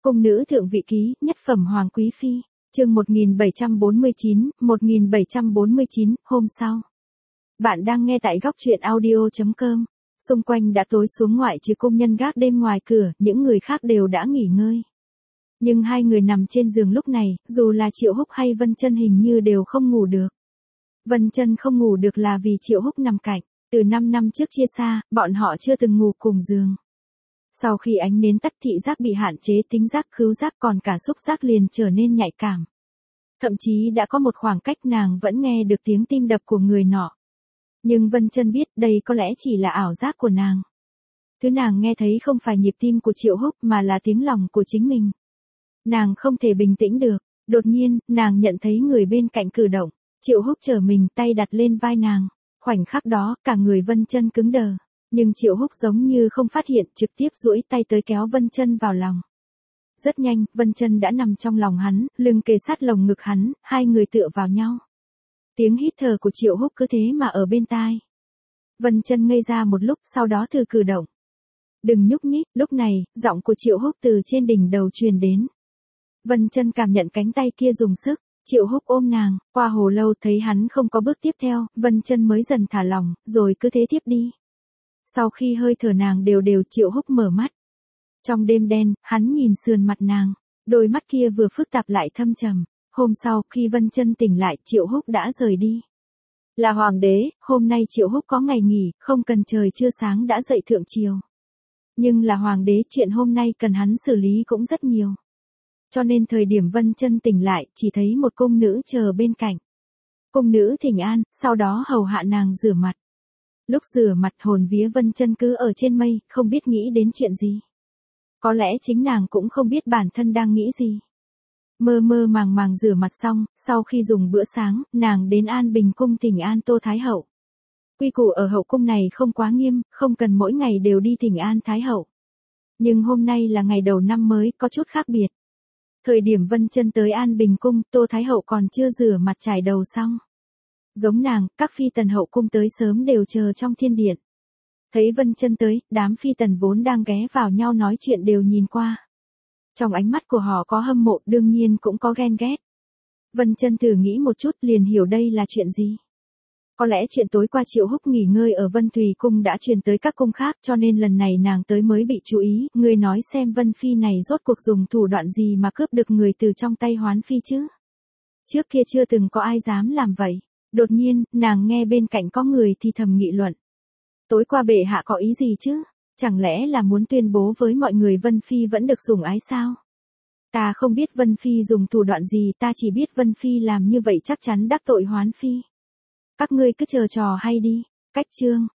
Cung nữ thượng vị ký, nhất phẩm hoàng quý phi, chương 1749, hôm sau. Bạn đang nghe tại góc truyện audio.com. Xung quanh đã tối xuống ngoại trừ công nhân gác đêm ngoài cửa, những người khác đều đã nghỉ ngơi. Nhưng hai người nằm trên giường lúc này, dù là Triệu Húc hay Vân Chân hình như đều không ngủ được. Vân Chân không ngủ được là vì Triệu Húc nằm cạnh, từ 5 năm trước chia xa, bọn họ chưa từng ngủ cùng giường. Sau khi ánh nến tắt thị giác bị hạn chế, tính giác khứu giác còn cả xúc giác liền trở nên nhạy cảm. Thậm chí đã có một khoảng cách nàng vẫn nghe được tiếng tim đập của người nọ. Nhưng Vân Chân biết đây có lẽ chỉ là ảo giác của nàng. Thứ nàng nghe thấy không phải nhịp tim của Triệu Húc mà là tiếng lòng của chính mình. Nàng không thể bình tĩnh được, đột nhiên, nàng nhận thấy người bên cạnh cử động. Triệu Húc trở mình, tay đặt lên vai nàng. Khoảnh khắc đó, cả người Vân Chân cứng đờ. Nhưng Triệu Húc giống như không phát hiện, trực tiếp duỗi tay tới kéo Vân Chân vào lòng. Rất nhanh, Vân Chân đã nằm trong lòng hắn, lưng kề sát lồng ngực hắn, hai người tựa vào nhau. Tiếng hít thở của Triệu Húc cứ thế mà ở bên tai. Vân Chân ngây ra một lúc, sau đó thử cử động. Đừng nhúc nhích, lúc này, giọng của Triệu Húc từ trên đỉnh đầu truyền đến. Vân Chân cảm nhận cánh tay kia dùng sức. Triệu Húc ôm nàng, qua hồi lâu thấy hắn không có bước tiếp theo, Vân Chân mới dần thả lỏng, rồi cứ thế tiếp đi. Sau khi hơi thở nàng đều đều, Triệu Húc mở mắt. Trong đêm đen, hắn nhìn sườn mặt nàng, đôi mắt kia vừa phức tạp lại thâm trầm. Hôm sau, khi Vân Chân tỉnh lại, Triệu Húc đã rời đi. Là hoàng đế, hôm nay Triệu Húc có ngày nghỉ, không cần trời chưa sáng đã dậy thượng triều. Nhưng là hoàng đế, chuyện hôm nay cần hắn xử lý cũng rất nhiều. Cho nên thời điểm Vân Chân tỉnh lại, chỉ thấy một cung nữ chờ bên cạnh. Cung nữ thỉnh an, sau đó hầu hạ nàng rửa mặt. Lúc rửa mặt hồn vía Vân Chân cứ ở trên mây, không biết nghĩ đến chuyện gì. Có lẽ chính nàng cũng không biết bản thân đang nghĩ gì. Mơ mơ màng màng rửa mặt xong, sau khi dùng bữa sáng, nàng đến An Bình cung thỉnh an Tô Thái Hậu. Quy củ ở hậu cung này không quá nghiêm, không cần mỗi ngày đều đi thỉnh an Thái Hậu. Nhưng hôm nay là ngày đầu năm mới, có chút khác biệt. Thời điểm Vân Chân tới An Bình cung, Tô Thái Hậu còn chưa rửa mặt chải đầu xong. Giống nàng, các phi tần hậu cung tới sớm đều chờ trong thiên điện. Thấy Vân Chân tới, đám phi tần vốn đang ghé vào nhau nói chuyện đều nhìn qua. Trong ánh mắt của họ có hâm mộ, đương nhiên cũng có ghen ghét. Vân Chân thử nghĩ một chút liền hiểu đây là chuyện gì. Có lẽ chuyện tối qua Triệu Húc nghỉ ngơi ở Vân Thùy cung đã truyền tới các cung khác, cho nên lần này nàng tới mới bị chú ý. Người nói xem Vân Phi này rốt cuộc dùng thủ đoạn gì mà cướp được người từ trong tay Hoán Phi chứ? Trước kia chưa từng có ai dám làm vậy. Đột nhiên, nàng nghe bên cạnh có người thì thầm nghị luận. Tối qua bệ hạ có ý gì chứ? Chẳng lẽ là muốn tuyên bố với mọi người Vân Phi vẫn được sủng ái sao? Ta không biết Vân Phi dùng thủ đoạn gì, ta chỉ biết Vân Phi làm như vậy chắc chắn đắc tội Hoán Phi. Các ngươi cứ chờ trò hay đi. Cách chương.